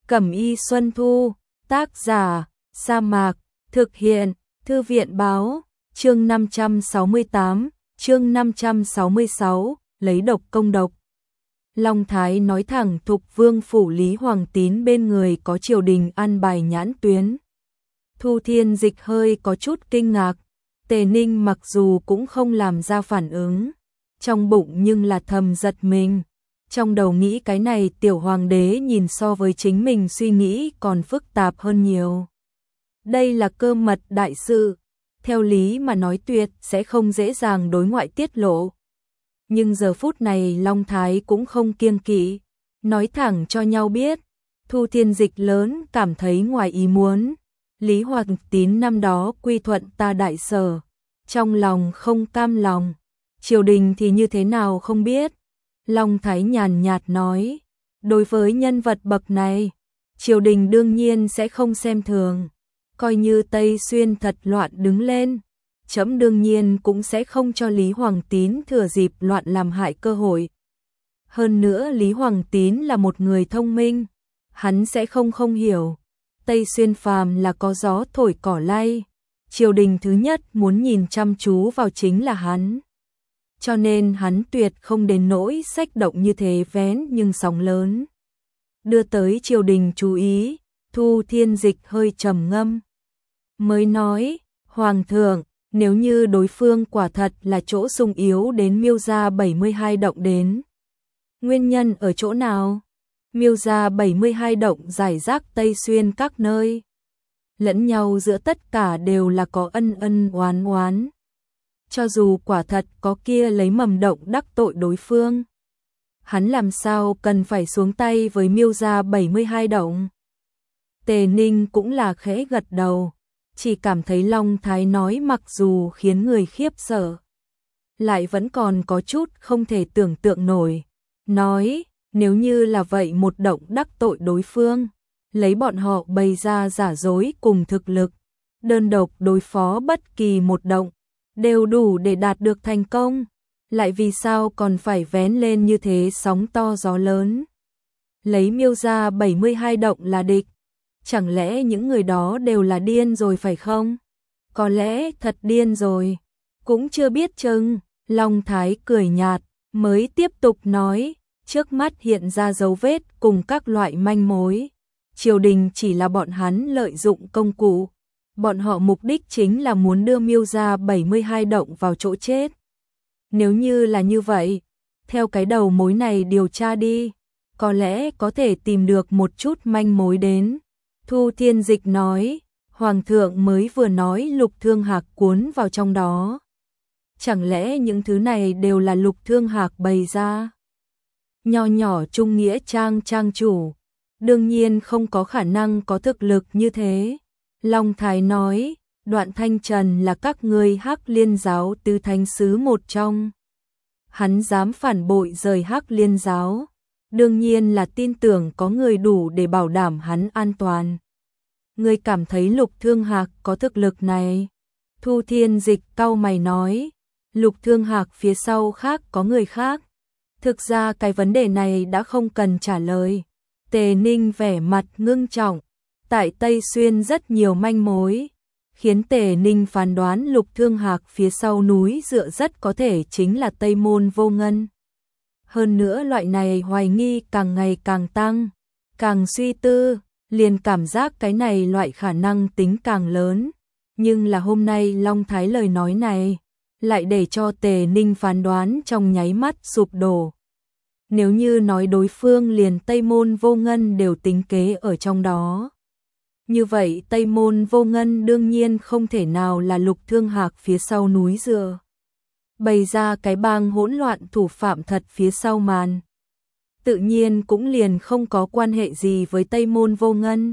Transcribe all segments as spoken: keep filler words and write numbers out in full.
Cẩm y Xuân Thu, tác giả, Sa Mạc, thực hiện, Thư viện báo, chương năm trăm sáu mươi tám, chương năm trăm sáu mươi sáu, lấy độc công độc. Long Thái nói thẳng Thục Vương phủ Lý Hoàng Tín bên người có triều đình an bài nhãn tuyến. Thu Thiên Dịch hơi có chút kinh ngạc, Tề Ninh mặc dù cũng không làm ra phản ứng, trong bụng nhưng là thầm giật mình. Trong đầu nghĩ cái này tiểu hoàng đế nhìn so với chính mình suy nghĩ còn phức tạp hơn nhiều. Đây là cơ mật đại sự, theo lý mà nói tuyệt sẽ không dễ dàng đối ngoại tiết lộ. Nhưng giờ phút này Long Thái cũng không kiêng kỵ, nói thẳng cho nhau biết. Thu Thiên Dịch lớn cảm thấy ngoài ý muốn. Lý Hoàng Tín năm đó quy thuận ta đại sở, trong lòng không cam lòng, triều đình thì như thế nào không biết. Long Thái nhàn nhạt nói, đối với nhân vật bậc này, triều đình đương nhiên sẽ không xem thường, coi như Tây Xuyên thật loạn đứng lên, trẫm đương nhiên cũng sẽ không cho Lý Hoàng Tín thừa dịp loạn làm hại cơ hội. Hơn nữa Lý Hoàng Tín là một người thông minh, hắn sẽ không không hiểu, Tây Xuyên phàm là có gió thổi cỏ lay, triều đình thứ nhất muốn nhìn chăm chú vào chính là hắn. Cho nên hắn tuyệt không đến nỗi xách động như thế vén nhưng sóng lớn. Đưa tới triều đình chú ý, Thu Thiên Dịch hơi trầm ngâm. Mới nói, Hoàng thượng, nếu như đối phương quả thật là chỗ sung yếu đến Miêu gia bảy mươi hai động đến. Nguyên nhân ở chỗ nào? Miêu gia bảy mươi hai động rải rác Tây Xuyên các nơi. Lẫn nhau giữa tất cả đều là có ân ân oán oán. Cho dù quả thật có kia lấy mầm động đắc tội đối phương, hắn làm sao cần phải xuống tay với Miêu gia bảy mươi hai động. Tề Ninh cũng là khẽ gật đầu, chỉ cảm thấy Long Thái nói mặc dù khiến người khiếp sợ, lại vẫn còn có chút không thể tưởng tượng nổi. Nói, nếu như là vậy một động đắc tội đối phương, lấy bọn họ bày ra giả dối cùng thực lực, đơn độc đối phó bất kỳ một động, đều đủ để đạt được thành công, lại vì sao còn phải vén lên như thế sóng to gió lớn. Lấy Miêu gia bảy mươi hai động là địch, chẳng lẽ những người đó đều là điên rồi phải không? Có lẽ thật điên rồi, cũng chưa biết chừng. Long Thái cười nhạt, mới tiếp tục nói, trước mắt hiện ra dấu vết cùng các loại manh mối. Triều đình chỉ là bọn hắn lợi dụng công cụ. Bọn họ mục đích chính là muốn đưa Miêu gia bảy mươi hai động vào chỗ chết. Nếu như là như vậy, theo cái đầu mối này điều tra đi, có lẽ có thể tìm được một chút manh mối đến. Thu Thiên Dịch nói, Hoàng thượng mới vừa nói Lục Thương Hạc cuốn vào trong đó. Chẳng lẽ những thứ này đều là Lục Thương Hạc bày ra? Nho nhỏ trung nghĩa trang trang chủ, đương nhiên không có khả năng có thực lực như thế. Long Thái nói, Đoạn Thanh Trần là các ngươi Hắc Liên giáo tứ thánh sứ một trong. Hắn dám phản bội rời Hắc Liên giáo, đương nhiên là tin tưởng có người đủ để bảo đảm hắn an toàn. Ngươi cảm thấy Lục Thương Hạc có thực lực này? Thu Thiên Dịch cau mày nói, Lục Thương Hạc phía sau khác có người khác. Thực ra cái vấn đề này đã không cần trả lời. Tề Ninh vẻ mặt ngưng trọng. Tại Tây Xuyên rất nhiều manh mối, khiến Tề Ninh phán đoán Lục Thương Hạc phía sau núi dựa rất có thể chính là Tây Môn Vô Ngân. Hơn nữa loại này hoài nghi càng ngày càng tăng, càng suy tư, liền cảm giác cái này loại khả năng tính càng lớn. Nhưng là hôm nay Long Thái lời nói này, lại để cho Tề Ninh phán đoán trong nháy mắt sụp đổ. Nếu như nói đối phương liền Tây Môn Vô Ngân đều tính kế ở trong đó, như vậy Tây Môn Vô Ngân đương nhiên không thể nào là Lục Thương Hạc phía sau núi dựa. Bày ra cái bang hỗn loạn thủ phạm thật phía sau màn. Tự nhiên cũng liền không có quan hệ gì với Tây Môn Vô Ngân.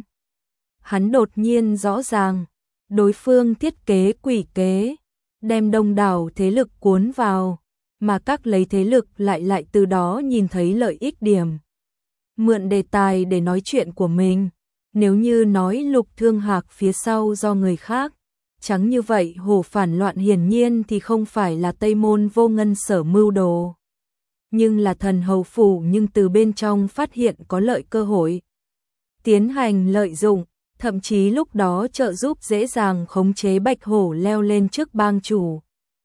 Hắn đột nhiên rõ ràng, đối phương thiết kế quỷ kế, đem đông đảo thế lực cuốn vào, mà các lấy thế lực lại lại từ đó nhìn thấy lợi ích điểm. Mượn đề tài để nói chuyện của mình. Nếu như nói Lục Thương Hạc phía sau do người khác, chẳng như vậy hổ phản loạn hiển nhiên thì không phải là Tây Môn Vô Ngân sở mưu đồ. Nhưng là thần hầu phủ nhưng từ bên trong phát hiện có lợi cơ hội. tiến hành lợi dụng, thậm chí lúc đó trợ giúp dễ dàng khống chế Bạch Hổ leo lên trước bang chủ.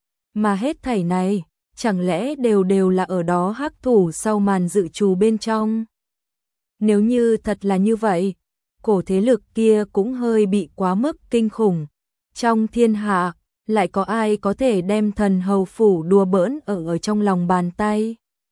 Mà hết thảy này, chẳng lẽ đều đều là ở đó hắc thủ sau màn dự trù bên trong? Nếu như thật là như vậy, cổ thế lực kia cũng hơi bị quá mức kinh khủng. Trong thiên hạ, lại có ai có thể đem thần hầu phủ đùa bỡn ở ở trong lòng bàn tay?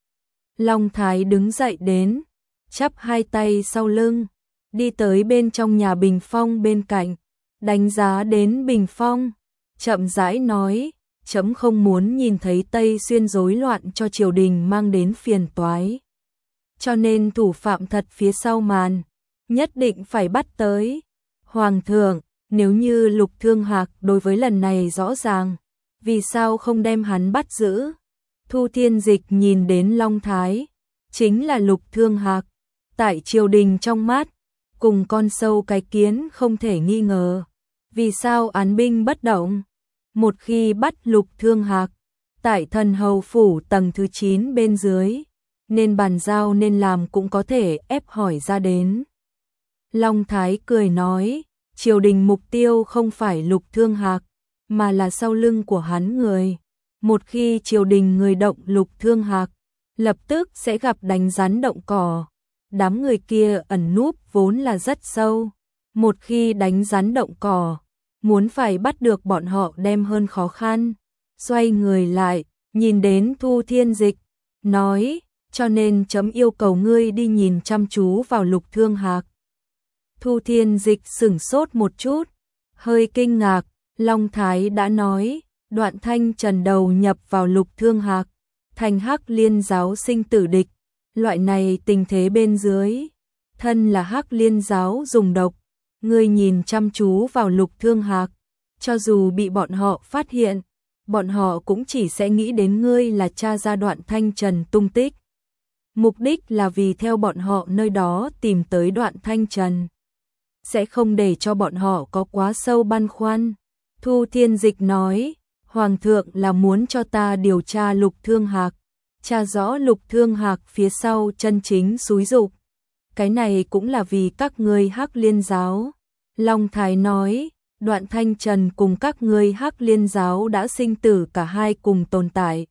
Long Thái đứng dậy đến, chắp hai tay sau lưng, đi tới bên trong nhà bình phong bên cạnh, đánh giá đến bình phong, chậm rãi nói, chấm không muốn nhìn thấy Tây Xuyên rối loạn cho triều đình mang đến phiền toái. Cho nên thủ phạm thật phía sau màn, nhất định phải bắt tới. Hoàng thượng, nếu như Lục Thương Hạc đối với lần này rõ ràng, vì sao không đem hắn bắt giữ? Thu Thiên Dịch nhìn đến Long Thái, chính là Lục Thương Hạc, tại triều đình trong mắt, cùng con sâu cái kiến không thể nghi ngờ. Vì sao án binh bất động? Một khi bắt Lục Thương Hạc, tại thần hầu phủ tầng thứ chín bên dưới, nên bàn giao nên làm cũng có thể ép hỏi ra đến. Long Thái cười nói, triều đình mục tiêu không phải Lục Thương Hạc, mà là sau lưng của hắn người. Một khi triều đình người động Lục Thương Hạc, lập tức sẽ gặp đánh rắn động cỏ. Đám người kia ẩn núp vốn là rất sâu. Một khi đánh rắn động cỏ, muốn phải bắt được bọn họ đem hơn khó khăn. Xoay người lại, nhìn đến Thu Thiên Dịch, nói, cho nên chấm yêu cầu ngươi đi nhìn chăm chú vào Lục Thương Hạc. Thu Thiên Dịch sửng sốt một chút, hơi kinh ngạc, Long Thái đã nói, Đoạn Thanh Trần đầu nhập vào Lục Thương Hạc, thành Hắc Liên giáo sinh tử địch, loại này tình thế bên dưới, thân là Hắc Liên giáo dùng độc, ngươi nhìn chăm chú vào Lục Thương Hạc, cho dù bị bọn họ phát hiện, bọn họ cũng chỉ sẽ nghĩ đến ngươi là cha ra Đoạn Thanh Trần tung tích. Mục đích là vì theo bọn họ nơi đó tìm tới Đoạn Thanh Trần, sẽ không để cho bọn họ có quá sâu băn khoăn. Thu Thiên Dịch nói, Hoàng thượng là muốn cho ta điều tra Lục Thương Hạc, tra rõ Lục Thương Hạc phía sau chân chính xúi dục. Cái này cũng là vì các ngươi Hắc Liên giáo. Long Thái nói, Đoạn Thanh Trần cùng các ngươi Hắc Liên giáo đã sinh tử cả hai cùng tồn tại.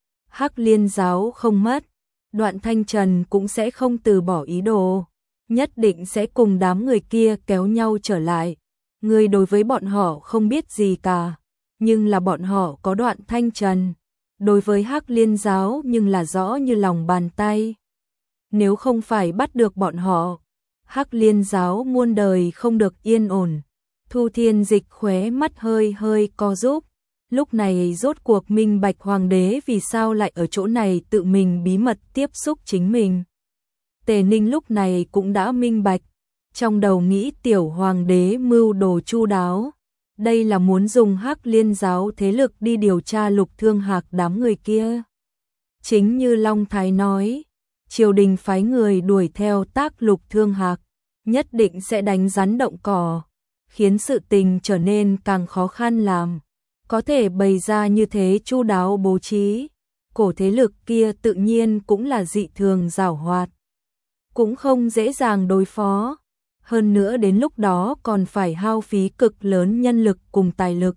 Hắc Liên giáo không mất, Đoạn Thanh Trần cũng sẽ không từ bỏ ý đồ, nhất định sẽ cùng đám người kia kéo nhau trở lại. Ngươi đối với bọn họ không biết gì cả, nhưng là bọn họ có Đoạn Thanh Trần, đối với Hắc Liên giáo nhưng là rõ như lòng bàn tay. Nếu không phải bắt được bọn họ, Hắc Liên giáo muôn đời không được yên ổn. Thu Thiên Dịch khóe mắt hơi hơi co rúm, lúc này rốt cuộc minh bạch hoàng đế vì sao lại ở chỗ này tự mình bí mật tiếp xúc chính mình. Tề Ninh lúc này cũng đã minh bạch, trong đầu nghĩ tiểu hoàng đế mưu đồ chu đáo, đây là muốn dùng Hắc Liên giáo thế lực đi điều tra Lục Thương Hạc đám người kia. Chính như Long Thái nói, triều đình phái người đuổi theo tác Lục Thương Hạc, nhất định sẽ đánh rắn động cỏ, khiến sự tình trở nên càng khó khăn làm. Có thể bày ra như thế chu đáo bố trí, cổ thế lực kia tự nhiên cũng là dị thường giảo hoạt, cũng không dễ dàng đối phó. Hơn nữa đến lúc đó còn phải hao phí cực lớn nhân lực cùng tài lực.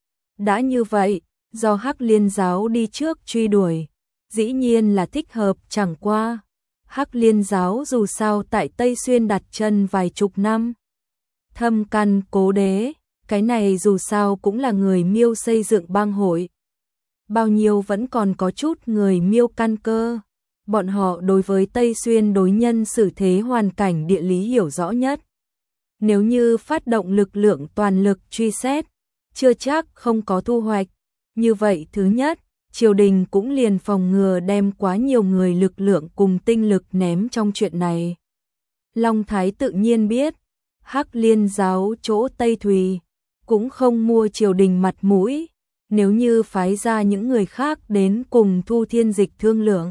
Đã như vậy, do Hắc Liên giáo đi trước truy đuổi, dĩ nhiên là thích hợp, chẳng qua Hắc Liên giáo dù sao tại Tây Xuyên đặt chân vài chục năm, thâm căn cố đế, cái này dù sao cũng là người Miêu xây dựng bang hội. Bao nhiêu vẫn còn có chút người Miêu căn cơ, bọn họ đối với Tây Xuyên đối nhân xử thế hoàn cảnh địa lý hiểu rõ nhất. Nếu như phát động lực lượng toàn lực truy xét, chưa chắc không có thu hoạch. Như vậy thứ nhất, triều đình cũng liền phòng ngừa đem quá nhiều người lực lượng cùng tinh lực ném trong chuyện này. Long Thái tự nhiên biết, Hắc Liên giáo chỗ Tây Thùy cũng không mua triều đình mặt mũi, nếu như phái ra những người khác đến cùng Thu Thiên Dịch thương lượng.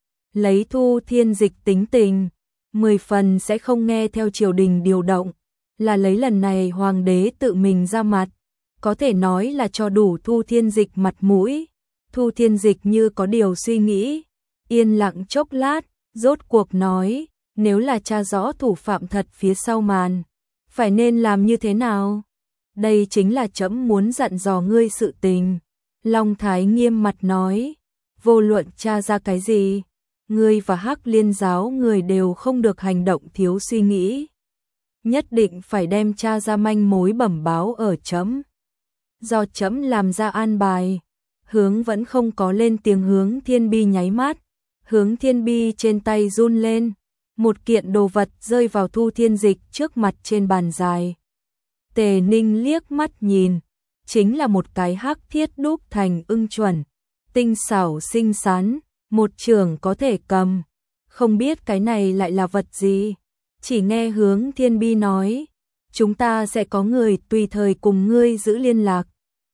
Lấy Thu Thiên Dịch tính tình, mười phần sẽ không nghe theo triều đình điều động, là lấy lần này hoàng đế tự mình ra mặt, có thể nói là cho đủ Thu Thiên Dịch mặt mũi. Thu Thiên Dịch như có điều suy nghĩ, yên lặng chốc lát, rốt cuộc nói, nếu là tra rõ thủ phạm thật phía sau màn, phải nên làm như thế nào? Đây chính là trẫm muốn dặn dò ngươi sự tình. Long Thái nghiêm mặt nói, vô luận tra ra cái gì, ngươi và Hắc Liên giáo người đều không được hành động thiếu suy nghĩ. Nhất định phải đem tra ra manh mối bẩm báo ở trẫm. Do trẫm làm ra an bài. Hướng vẫn không có lên tiếng. Hướng Thiên Bi nháy mắt. Hướng Thiên Bi trên tay run lên. Một kiện đồ vật rơi vào Thu Thiên Dịch trước mặt trên bàn dài. Tề Ninh liếc mắt nhìn, chính là một cái hắc thiết đúc thành ưng chuẩn, tinh xảo xinh xắn, một trường có thể cầm. Không biết cái này lại là vật gì, chỉ nghe Hướng Thiên Bi nói, chúng ta sẽ có người tùy thời cùng ngươi giữ liên lạc.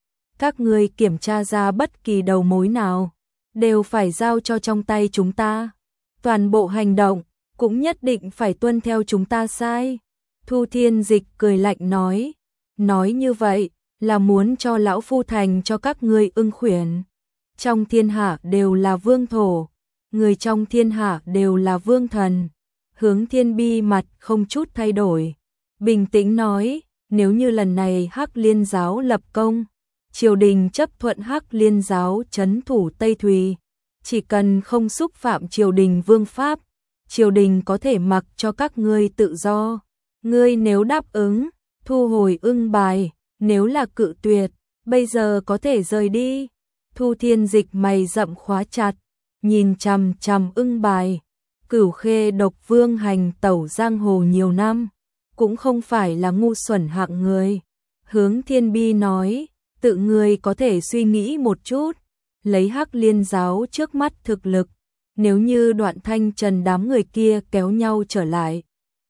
Các ngươi kiểm tra ra bất kỳ đầu mối nào, đều phải giao cho trong tay chúng ta. Toàn bộ hành động cũng nhất định phải tuân theo chúng ta sai. Thu Thiên Dịch cười lạnh nói, nói như vậy là muốn cho lão phu thành cho các ngươi ưng khuyển. Trong thiên hạ đều là vương thổ, người trong thiên hạ đều là vương thần. Hướng Thiên Bi mặt không chút thay đổi, bình tĩnh nói, nếu như lần này Hắc Liên giáo lập công, triều đình chấp thuận Hắc Liên giáo trấn thủ Tây Thùy, chỉ cần không xúc phạm triều đình vương pháp, triều đình có thể mặc cho các ngươi tự do. Ngươi nếu đáp ứng, thu hồi ưng bài, nếu là cự tuyệt, bây giờ có thể rời đi. Thu Thiên Dịch mày rậm khóa chặt, nhìn chằm chằm ưng bài. Cửu Khê độc vương hành tẩu giang hồ nhiều năm, cũng không phải là ngu xuẩn hạng người. Hướng Thiên Bi nói, tự ngươi có thể suy nghĩ một chút, lấy Hắc Liên giáo trước mắt thực lực, nếu như Đoạn Thanh Trần đám người kia kéo nhau trở lại,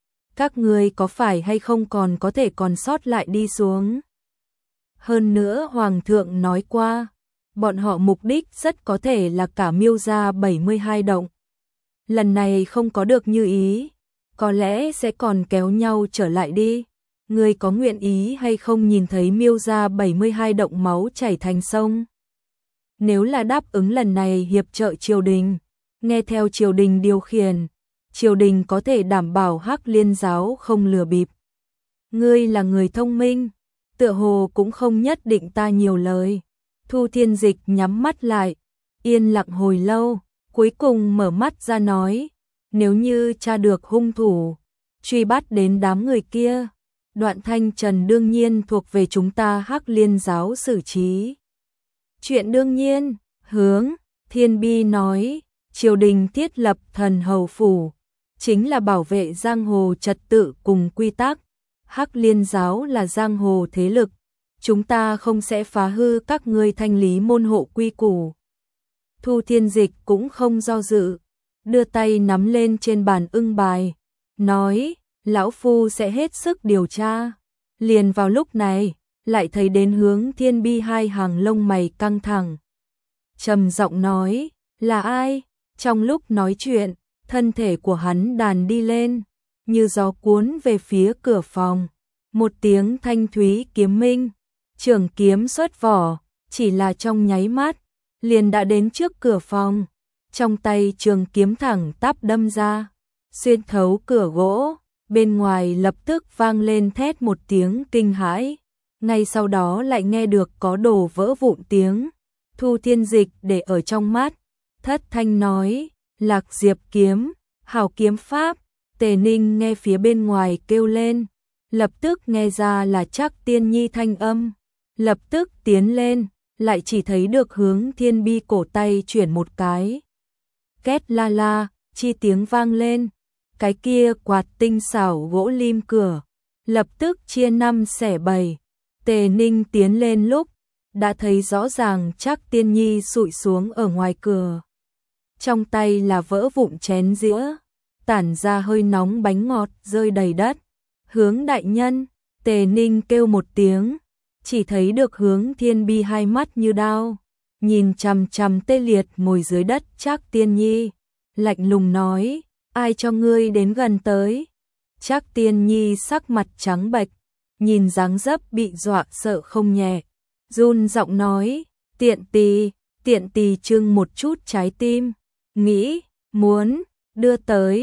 các ngươi có phải hay không còn có thể còn sót lại đi xuống. Hơn nữa Hoàng thượng nói qua, bọn họ mục đích rất có thể là cả Miêu gia bảy mươi hai động. Lần này không có được như ý, có lẽ sẽ còn kéo nhau trở lại đi. Ngươi có nguyện ý hay không nhìn thấy Miêu gia bảy mươi hai động máu chảy thành sông? Nếu là đáp ứng lần này hiệp trợ triều đình, nghe theo triều đình điều khiển, triều đình có thể đảm bảo Hắc Liên giáo không lừa bịp. Ngươi là người thông minh, tựa hồ cũng không nhất định ta nhiều lời. Thu Thiên Dịch nhắm mắt lại, yên lặng hồi lâu, cuối cùng mở mắt ra nói, nếu như tra được hung thủ, truy bắt đến đám người kia, Đoạn Thanh Trần đương nhiên thuộc về chúng ta Hắc Liên giáo xử trí. Chuyện đương nhiên, Hướng Thiên Bi nói, triều đình thiết lập thần hầu phủ, chính là bảo vệ giang hồ trật tự cùng quy tắc. Hắc Liên giáo là giang hồ thế lực, chúng ta không sẽ phá hư các ngươi thanh lý môn hộ quy củ. Thu Thiên Dịch cũng không do dự, đưa tay nắm lên trên bàn ưng bài, nói, lão phu sẽ hết sức điều tra. Liền vào lúc này, lại thấy đến Hướng Thiên Bi hai hàng lông mày căng thẳng. Trầm giọng nói, là ai? Trong lúc nói chuyện, thân thể của hắn đàn đi lên, như gió cuốn về phía cửa phòng. Một tiếng thanh thúy kiếm minh, trường kiếm xuất vỏ, chỉ là trong nháy mắt, liền đã đến trước cửa phòng. Trong tay trường kiếm thẳng tắp đâm ra, xuyên thấu cửa gỗ, bên ngoài lập tức vang lên thét một tiếng kinh hãi. Ngay sau đó lại nghe được có đồ vỡ vụn tiếng. Thu Thiên Dịch để ở trong mắt, thất thanh nói, Lạc Diệp kiếm, hảo kiếm pháp. Tề Ninh nghe phía bên ngoài kêu lên, lập tức nghe ra là Trác Tiên Nhi thanh âm, lập tức tiến lên, lại chỉ thấy được Hướng Thiên Bi cổ tay chuyển một cái. Két la la, chi tiếng vang lên, cái kia quạt tinh xảo gỗ lim cửa, lập tức chia năm xẻ bảy. Tề Ninh tiến lên lúc, đã thấy rõ ràng Trác Tiên Nhi sụi xuống ở ngoài cửa. Trong tay là vỡ vụn chén dĩa, tản ra hơi nóng bánh ngọt rơi đầy đất. Hướng đại nhân, Tề Ninh kêu một tiếng, chỉ thấy được Hướng Thiên Bi hai mắt như đao, nhìn chằm chằm tê liệt ngồi dưới đất Trác Tiên Nhi, lạnh lùng nói, ai cho ngươi đến gần tới? Trác Tiên Nhi sắc mặt trắng bệch, nhìn dáng dấp bị dọa sợ không nhẹ, run giọng nói, tiện tỳ, tiện tỳ trưng một chút trái tim, nghĩ, muốn, đưa tới,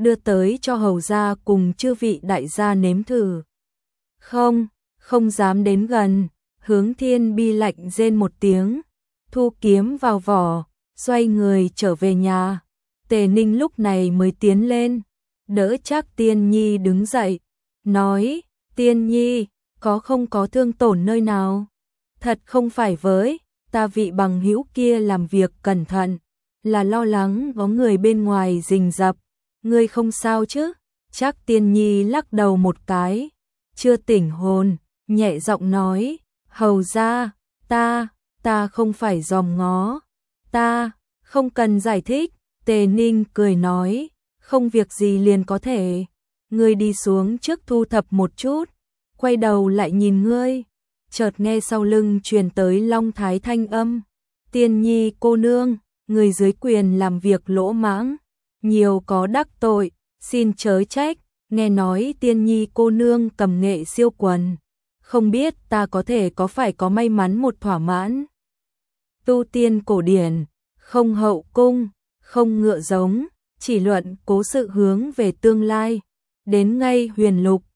đưa tới cho hầu gia cùng chư vị đại gia nếm thử. Không, không dám đến gần. Hướng Thiên Bi lạnh rên một tiếng, thu kiếm vào vỏ, xoay người trở về nhà. Tề Ninh lúc này mới tiến lên, đỡ Trác Tiên Nhi đứng dậy, nói: Tiên Nhi, có không có thương tổn nơi nào? Thật không phải với ta vị bằng hữu kia làm việc cẩn thận, là lo lắng có người bên ngoài rình rập. Ngươi không sao chứ? Trác Tiên Nhi lắc đầu một cái, chưa tỉnh hồn, nhẹ giọng nói: hầu ra, ta, ta không phải dòm ngó, ta, không cần giải thích. Tề Ninh cười nói: không việc gì liền có thể, ngươi đi xuống trước thu thập một chút, quay đầu lại nhìn ngươi. Chợt nghe sau lưng truyền tới Long Thái thanh âm: Tiên Nhi cô nương, người dưới quyền làm việc lỗ mãng, nhiều có đắc tội, xin chớ trách. Nghe nói Tiên Nhi cô nương cầm nghệ siêu quần, không biết ta có thể có phải có may mắn một thỏa mãn. Tu tiên cổ điển, không hậu cung, không ngựa giống, chỉ luận cố sự hướng về tương lai, đến ngay huyền lục,